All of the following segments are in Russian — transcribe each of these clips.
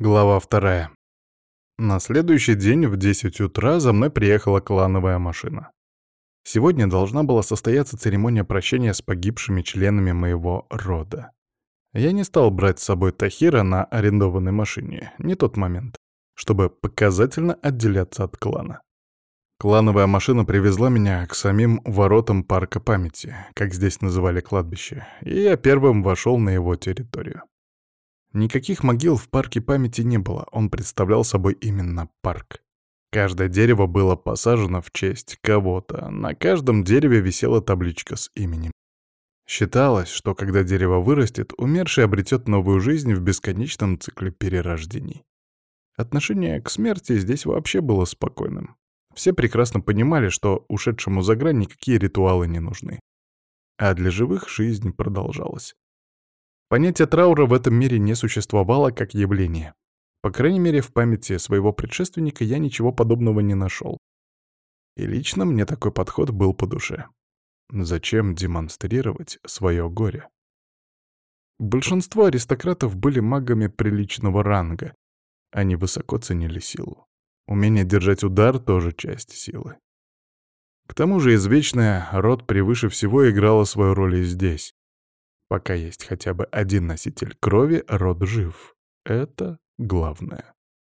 Глава 2. На следующий день в 10 утра за мной приехала клановая машина. Сегодня должна была состояться церемония прощения с погибшими членами моего рода. Я не стал брать с собой Тахира на арендованной машине, не тот момент, чтобы показательно отделяться от клана. Клановая машина привезла меня к самим воротам парка памяти, как здесь называли кладбище, и я первым вошел на его территорию. Никаких могил в парке памяти не было, он представлял собой именно парк. Каждое дерево было посажено в честь кого-то, на каждом дереве висела табличка с именем. Считалось, что когда дерево вырастет, умерший обретет новую жизнь в бесконечном цикле перерождений. Отношение к смерти здесь вообще было спокойным. Все прекрасно понимали, что ушедшему за грань никакие ритуалы не нужны. А для живых жизнь продолжалась. Понятие траура в этом мире не существовало как явление. По крайней мере, в памяти своего предшественника я ничего подобного не нашел. И лично мне такой подход был по душе. Зачем демонстрировать свое горе? Большинство аристократов были магами приличного ранга. Они высоко ценили силу. Умение держать удар — тоже часть силы. К тому же извечная род превыше всего играла свою роль и здесь. Пока есть хотя бы один носитель крови, род жив. Это главное.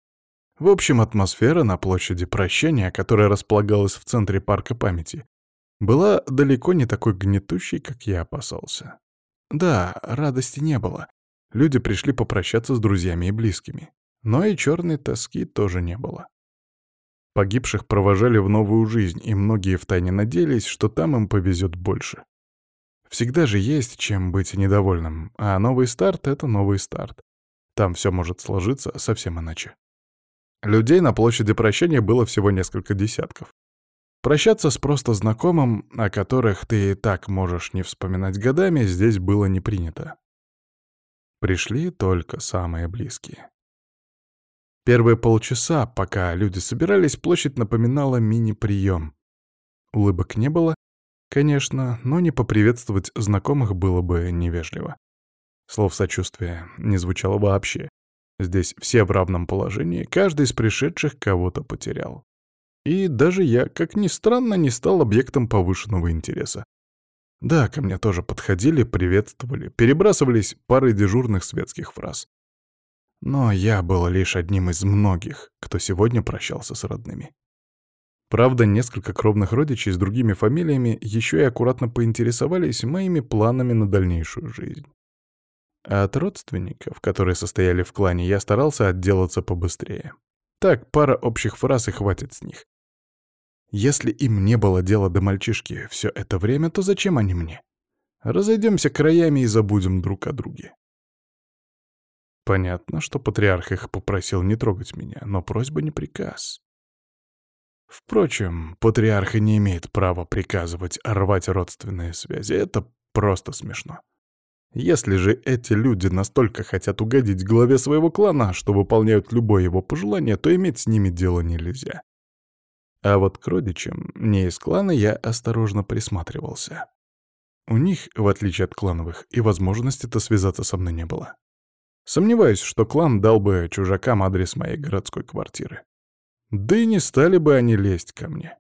В общем, атмосфера на площади Прощения, которая располагалась в центре парка памяти, была далеко не такой гнетущей, как я опасался. Да, радости не было. Люди пришли попрощаться с друзьями и близкими. Но и черной тоски тоже не было. Погибших провожали в новую жизнь, и многие втайне надеялись, что там им повезет больше. Всегда же есть чем быть недовольным, а новый старт — это новый старт. Там все может сложиться совсем иначе. Людей на площади Прощания было всего несколько десятков. Прощаться с просто знакомым, о которых ты и так можешь не вспоминать годами, здесь было не принято. Пришли только самые близкие. Первые полчаса, пока люди собирались, площадь напоминала мини-прием. Улыбок не было, конечно, но не поприветствовать знакомых было бы невежливо. Слов сочувствия не звучало вообще. Здесь все в равном положении, каждый из пришедших кого-то потерял. И даже я, как ни странно, не стал объектом повышенного интереса. Да, ко мне тоже подходили, приветствовали, перебрасывались парой дежурных светских фраз. Но я был лишь одним из многих, кто сегодня прощался с родными. Правда, несколько кровных родичей с другими фамилиями еще и аккуратно поинтересовались моими планами на дальнейшую жизнь. А от родственников, которые состояли в клане, я старался отделаться побыстрее. Так, пара общих фраз и хватит с них. Если им не было дела до мальчишки все это время, то зачем они мне? Разойдемся краями и забудем друг о друге. Понятно, что патриарх их попросил не трогать меня, но просьба не приказ. Впрочем, патриарх и не имеет права приказывать рвать родственные связи. Это просто смешно. Если же эти люди настолько хотят угодить главе своего клана, что выполняют любое его пожелание, то иметь с ними дело нельзя. А вот к родичам, не из клана, я осторожно присматривался. У них, в отличие от клановых, и возможности-то связаться со мной не было. Сомневаюсь, что клан дал бы чужакам адрес моей городской квартиры. Да и не стали бы они лезть ко мне.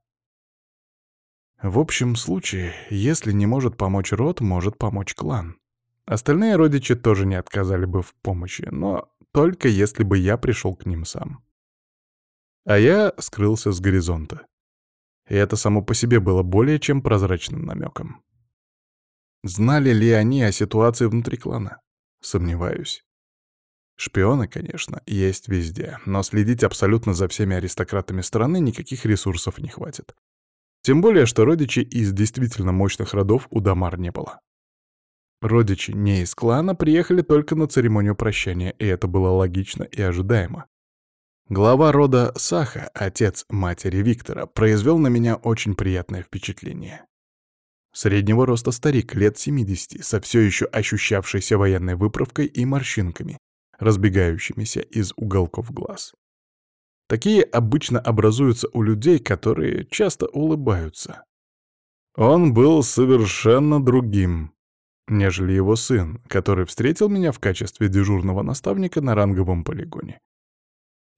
В общем случае, если не может помочь род, может помочь клан. Остальные родичи тоже не отказали бы в помощи, но только если бы я пришел к ним сам. А я скрылся с горизонта. И это само по себе было более чем прозрачным намеком. Знали ли они о ситуации внутри клана? Сомневаюсь. Шпионы, конечно, есть везде, но следить абсолютно за всеми аристократами страны никаких ресурсов не хватит. Тем более, что родичей из действительно мощных родов у Дамар не было. Родичи не из клана приехали только на церемонию прощания, и это было логично и ожидаемо. Глава рода Саха, отец матери Виктора, произвел на меня очень приятное впечатление. Среднего роста старик, лет 70, со все еще ощущавшейся военной выправкой и морщинками, разбегающимися из уголков глаз. Такие обычно образуются у людей, которые часто улыбаются. Он был совершенно другим, нежели его сын, который встретил меня в качестве дежурного наставника на ранговом полигоне.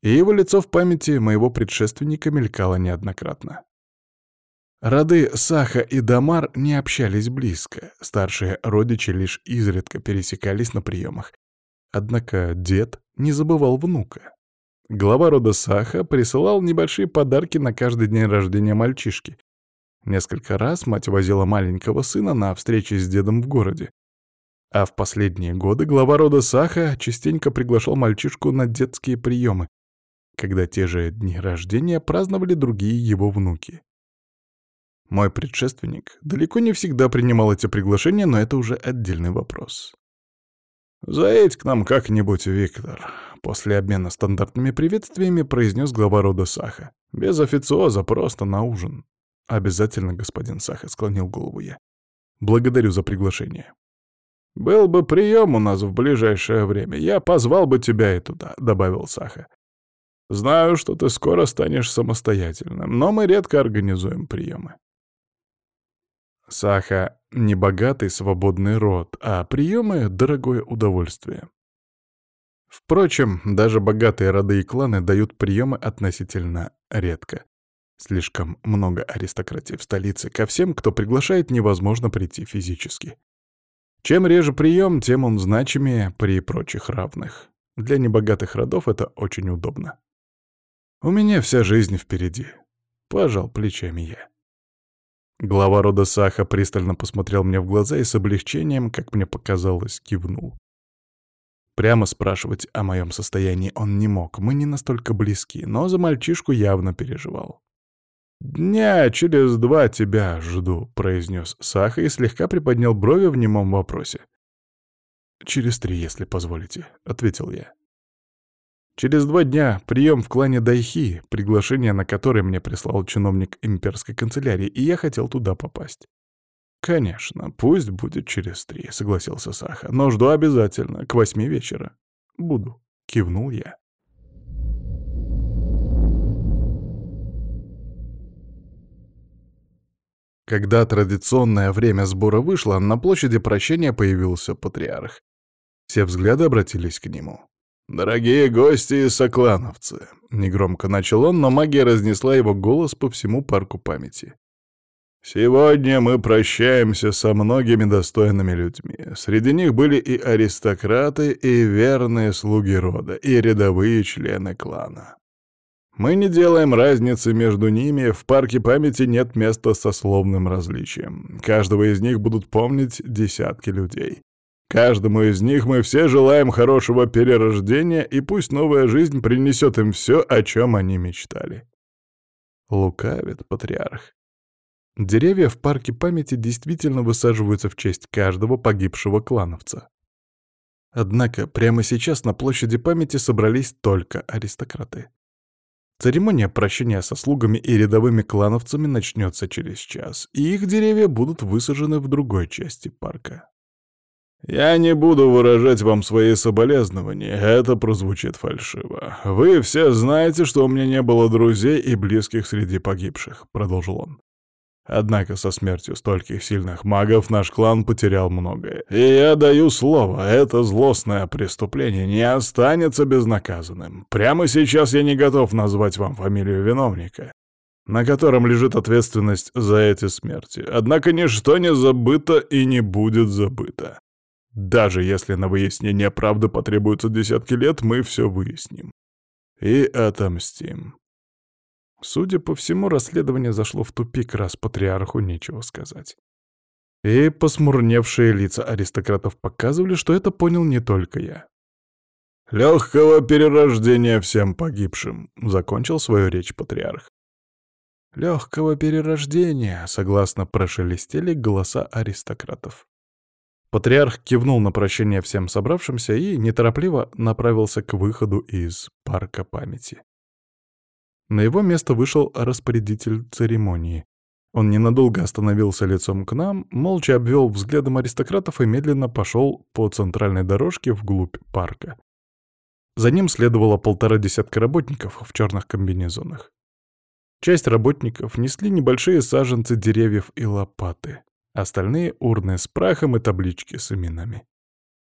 и его лицо в памяти моего предшественника мелькало неоднократно. Роды Саха и Дамар не общались близко, старшие родичи лишь изредка пересекались на приемах. Однако дед не забывал внука. Глава рода Саха присылал небольшие подарки на каждый день рождения мальчишки. Несколько раз мать возила маленького сына на встречи с дедом в городе. А в последние годы глава рода Саха частенько приглашал мальчишку на детские приемы, когда те же дни рождения праздновали другие его внуки. Мой предшественник далеко не всегда принимал эти приглашения, но это уже отдельный вопрос. «Заедь к нам как-нибудь, Виктор», — после обмена стандартными приветствиями произнес глава рода Саха. «Без официоза, просто на ужин». «Обязательно, господин Саха», — склонил голову я. «Благодарю за приглашение». «Был бы прием у нас в ближайшее время, я позвал бы тебя и туда», — добавил Саха. «Знаю, что ты скоро станешь самостоятельным, но мы редко организуем приемы». Саха — не богатый свободный род, а приемы — дорогое удовольствие. Впрочем, даже богатые роды и кланы дают приемы относительно редко. Слишком много аристократии в столице, ко всем, кто приглашает, невозможно прийти физически. Чем реже прием, тем он значимее при прочих равных. Для небогатых родов это очень удобно. «У меня вся жизнь впереди», — пожал плечами я. Глава рода Саха пристально посмотрел мне в глаза и с облегчением, как мне показалось, кивнул. Прямо спрашивать о моем состоянии он не мог, мы не настолько близки, но за мальчишку явно переживал. «Дня через 2 тебя жду», — произнес Саха и слегка приподнял брови в немом вопросе. «Через 3, если позволите», — ответил я. Через 2 дня прием в клане Дайхи, приглашение на которое мне прислал чиновник имперской канцелярии, и я хотел туда попасть. «Конечно, пусть будет через 3», — согласился Саха, — «но жду обязательно, к 8 вечера». «Буду», — кивнул я. Когда традиционное время сбора вышло, на площади прощения появился патриарх. Все взгляды обратились к нему. «Дорогие гости и соклановцы!» — негромко начал он, но магия разнесла его голос по всему парку памяти. «Сегодня мы прощаемся со многими достойными людьми. Среди них были и аристократы, и верные слуги рода, и рядовые члены клана. Мы не делаем разницы между ними, в парке памяти нет места сословным различиям. Каждого из них будут помнить десятки людей. Каждому из них мы все желаем хорошего перерождения, и пусть новая жизнь принесет им все, о чем они мечтали». Лукавит патриарх. Деревья в парке памяти действительно высаживаются в честь каждого погибшего клановца. Однако прямо сейчас на площади памяти собрались только аристократы. Церемония прощения со слугами и рядовыми клановцами начнется через час, и их деревья будут высажены в другой части парка. «Я не буду выражать вам свои соболезнования, это прозвучит фальшиво. Вы все знаете, что у меня не было друзей и близких среди погибших», — продолжил он. «Однако со смертью стольких сильных магов наш клан потерял многое. И я даю слово, это злостное преступление не останется безнаказанным. Прямо сейчас я не готов назвать вам фамилию виновника, на котором лежит ответственность за эти смерти. Однако ничто не забыто и не будет забыто. Даже если на выяснение правды потребуется десятки лет, мы все выясним. И отомстим». Судя по всему, расследование зашло в тупик, раз патриарху нечего сказать. И посмурневшие лица аристократов показывали, что это понял не только я. «Легкого перерождения всем погибшим», — закончил свою речь патриарх. «Легкого перерождения», — согласно прошелестели голоса аристократов. Патриарх кивнул на прощение всем собравшимся и неторопливо направился к выходу из парка памяти. На его место вышел распорядитель церемонии. Он ненадолго остановился лицом к нам, молча обвел взглядом аристократов и медленно пошел по центральной дорожке вглубь парка. За ним следовало 1,5 десятка работников в черных комбинезонах. Часть работников несли небольшие саженцы деревьев и лопаты, остальные — урны с прахом и таблички с именами.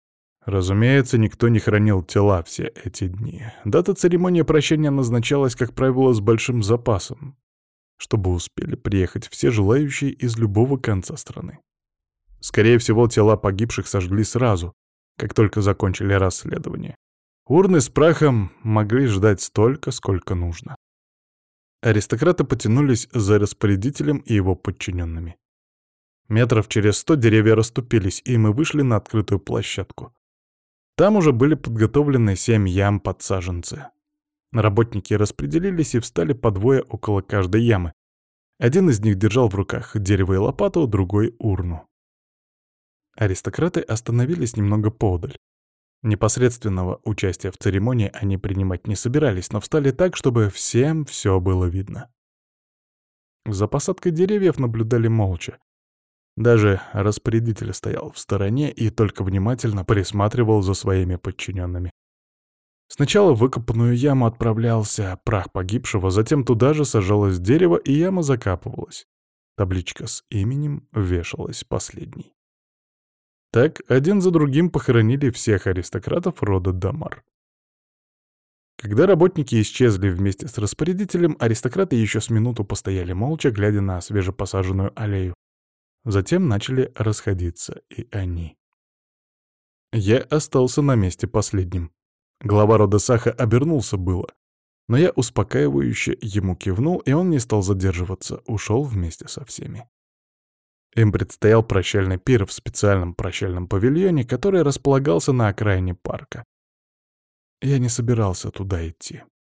Разумеется, никто не хранил тела все эти дни. Дата церемонии прощения назначалась, как правило, с большим запасом, чтобы успели приехать все желающие из любого конца страны. Скорее всего, тела погибших сожгли сразу, как только закончили расследование. Урны с прахом могли ждать столько, сколько нужно. Аристократы потянулись за распорядителем и его подчиненными. Метров через 100 деревья расступились, и мы вышли на открытую площадку. Там уже были подготовлены 7 ям под саженцы. Работники распределились и встали по двое около каждой ямы. Один из них держал в руках дерево и лопату, другой — урну. Аристократы остановились немного поодаль. Непосредственного участия в церемонии они принимать не собирались, но встали так, чтобы всем все было видно. За посадкой деревьев наблюдали молча. Даже распорядитель стоял в стороне и только внимательно присматривал за своими подчиненными. Сначала в выкопанную яму отправлялся прах погибшего, затем туда же сажалось дерево, и яма закапывалась. Табличка с именем вешалась последней. Так один за другим похоронили всех аристократов рода Дамар. Когда работники исчезли вместе с распорядителем, аристократы еще с минуту постояли молча, глядя на свежепосаженную аллею. Затем начали расходиться и они. Я остался на месте последним. Глава рода Саха обернулся было, но я успокаивающе ему кивнул, и он не стал задерживаться, ушел вместе со всеми. Им предстоял прощальный пир в специальном прощальном павильоне, который располагался на окраине парка. Я не собирался туда идти.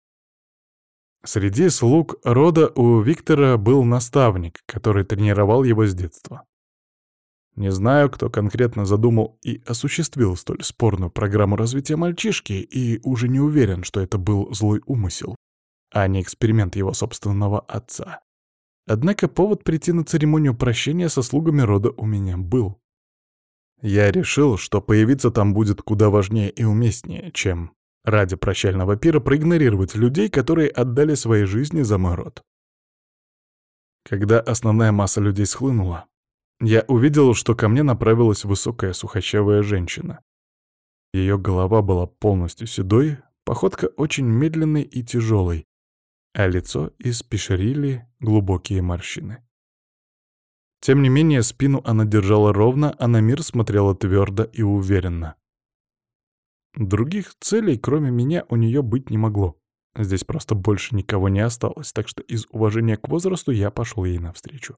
Среди слуг рода у Виктора был наставник, который тренировал его с детства. Не знаю, кто конкретно задумал и осуществил столь спорную программу развития мальчишки, и уже не уверен, что это был злой умысел, а не эксперимент его собственного отца. Однако повод прийти на церемонию прощения со слугами рода у меня был. Я решил, что появиться там будет куда важнее и уместнее, чем ради прощального пира проигнорировать людей, которые отдали свои жизни за мой род. Когда основная масса людей схлынула, я увидел, что ко мне направилась высокая сухощавая женщина. Ее голова была полностью седой, походка очень медленной и тяжелой, а лицо испещрили глубокие морщины. Тем не менее, спину она держала ровно, а на мир смотрела твердо и уверенно. Других целей, кроме меня, у нее быть не могло. Здесь просто больше никого не осталось, так что из уважения к возрасту я пошел ей навстречу.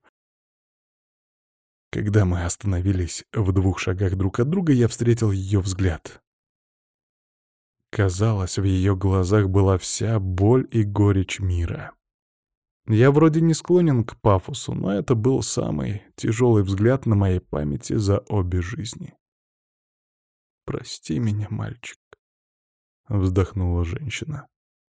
Когда мы остановились в 2 шагах друг от друга, я встретил ее взгляд. Казалось, в ее глазах была вся боль и горечь мира. Я вроде не склонен к пафосу, но это был самый тяжелый взгляд на моей памяти за обе жизни. «Прости меня, мальчик», — вздохнула женщина.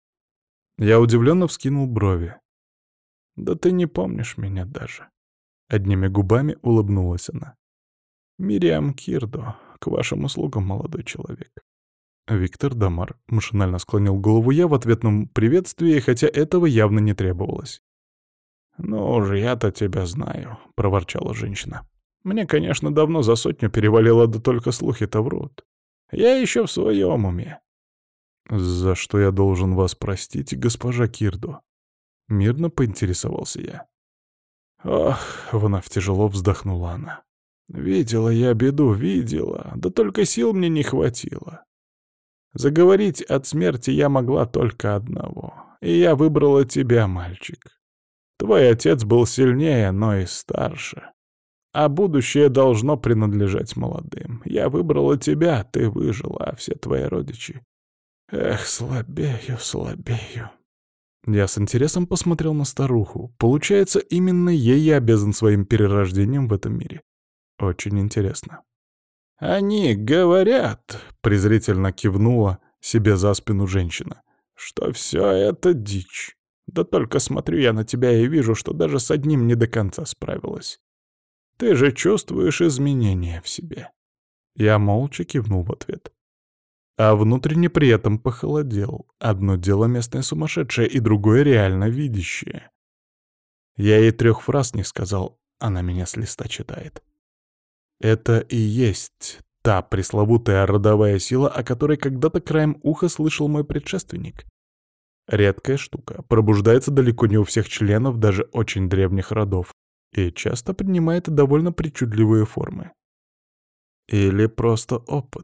Я удивленно вскинул брови. «Да ты не помнишь меня даже». Одними губами улыбнулась она. «Мириам Кирдо, к вашим услугам, молодой человек». Виктор Дамар машинально склонил голову я в ответном приветствии, хотя этого явно не требовалось. «Ну уж я-то тебя знаю», — проворчала женщина. «Мне, конечно, давно за 100 перевалило, да только слухи-то врут. Я еще в своем уме». «За что я должен вас простить, госпожа Кирдо?» Мирно поинтересовался я. «Ох», — вновь тяжело вздохнула она. «Видела я беду, видела, да только сил мне не хватило. Заговорить от смерти я могла только одного, и я выбрала тебя, мальчик. Твой отец был сильнее, но и старше. А будущее должно принадлежать молодым. Я выбрала тебя, ты выжила, а все твои родичи. Эх, слабею, слабею». Я с интересом посмотрел на старуху. Получается, именно ей я обязан своим перерождением в этом мире. Очень интересно. «Они говорят», — презрительно кивнула себе за спину женщина, «что все это дичь. Да только смотрю я на тебя и вижу, что даже с одним не до конца справилась. Ты же чувствуешь изменения в себе». Я молча кивнул в ответ. А внутренне при этом похолодел. Одно дело местное сумасшедшее, и другое реально видящее. Я ей 3 фраз не сказал, она меня с листа читает. Это и есть та пресловутая родовая сила, о которой когда-то краем уха слышал мой предшественник. Редкая штука, пробуждается далеко не у всех членов даже очень древних родов и часто принимает довольно причудливые формы. Или просто опыт.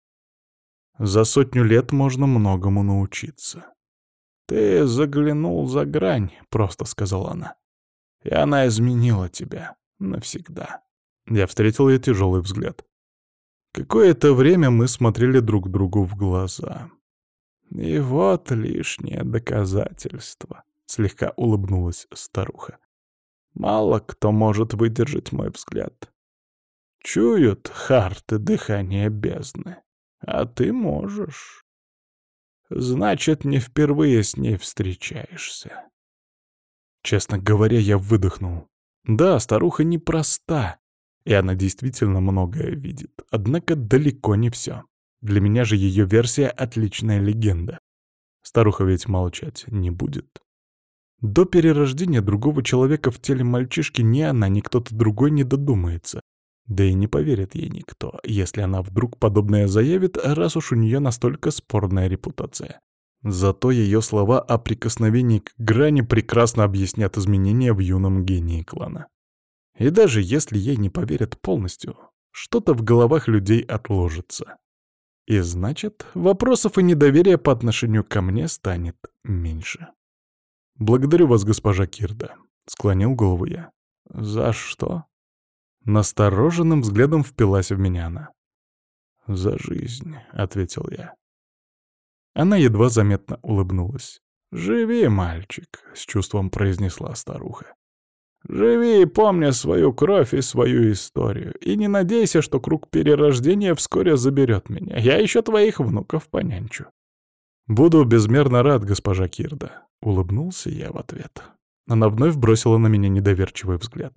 За 100 лет можно многому научиться. «Ты заглянул за грань», — просто сказала она. «И она изменила тебя навсегда». Я встретил ее тяжелый взгляд. Какое-то время мы смотрели друг другу в глаза. «И вот лишнее доказательство», — слегка улыбнулась старуха. «Мало кто может выдержать мой взгляд. Чуют харты дыхание бездны, а ты можешь. Значит, не впервые с ней встречаешься». Честно говоря, я выдохнул. Да, старуха непроста, и она действительно многое видит, однако далеко не все. Для меня же ее версия — отличная легенда. Старуха ведь молчать не будет. До перерождения другого человека в теле мальчишки ни она, ни кто-то другой не додумается. Да и не поверит ей никто, если она вдруг подобное заявит, раз уж у нее настолько спорная репутация. Зато ее слова о прикосновении к грани прекрасно объяснят изменения в юном гении клана. И даже если ей не поверят полностью, что-то в головах людей отложится. И значит, вопросов и недоверия по отношению ко мне станет меньше. «Благодарю вас, госпожа Кирда», — склонил голову я. «За что?» Настороженным взглядом впилась в меня она. «За жизнь», — ответил я. Она едва заметно улыбнулась. «Живи, мальчик», — с чувством произнесла старуха. «Живи, помня свою кровь и свою историю, и не надейся, что круг перерождения вскоре заберет меня. Я еще твоих внуков понянчу». «Буду безмерно рад, госпожа Кирда», — улыбнулся я в ответ. Она вновь бросила на меня недоверчивый взгляд.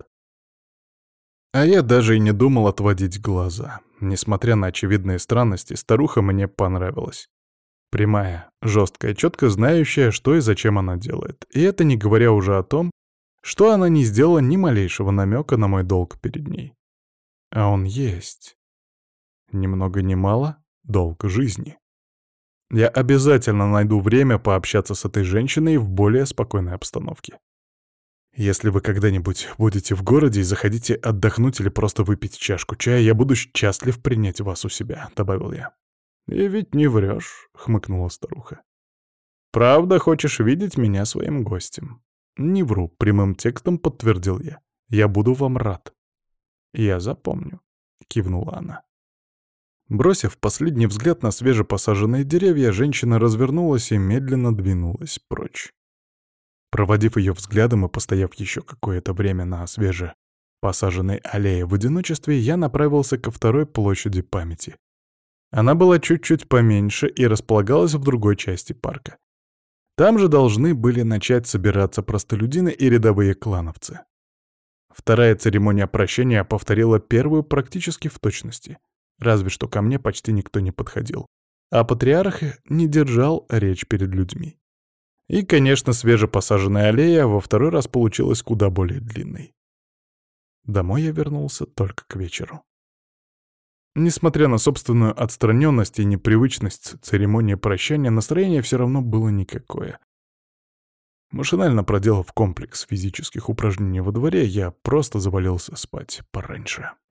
А я даже и не думал отводить глаза. Несмотря на очевидные странности, старуха мне понравилась. Прямая, жесткая, четко знающая, что и зачем она делает. И это не говоря уже о том, что она не сделала ни малейшего намека на мой долг перед ней. А он есть. Ни много ни мало — долг жизни. Я обязательно найду время пообщаться с этой женщиной в более спокойной обстановке. Если вы когда-нибудь будете в городе и захотите отдохнуть или просто выпить чашку чая, я буду счастлив принять вас у себя», — добавил я. «И ведь не врешь», — хмыкнула старуха. «Правда хочешь видеть меня своим гостем?» «Не вру», — прямым текстом подтвердил я. «Я буду вам рад». «Я запомню», — кивнула она. Бросив последний взгляд на свежепосаженные деревья, женщина развернулась и медленно двинулась прочь. Проводив ее взглядом и постояв еще какое-то время на свежепосаженной аллее в одиночестве, я направился ко второй площади памяти. Она была чуть-чуть поменьше и располагалась в другой части парка. Там же должны были начать собираться простолюдины и рядовые клановцы. Вторая церемония прощения повторила первую практически в точности, разве что ко мне почти никто не подходил, а патриарх не держал речь перед людьми. И, конечно, свежепосаженная аллея во второй раз получилась куда более длинной. Домой я вернулся только к вечеру. Несмотря на собственную отстраненность и непривычность церемонии прощания, настроение все равно было никакое. Машинально проделав комплекс физических упражнений во дворе, я просто завалился спать пораньше.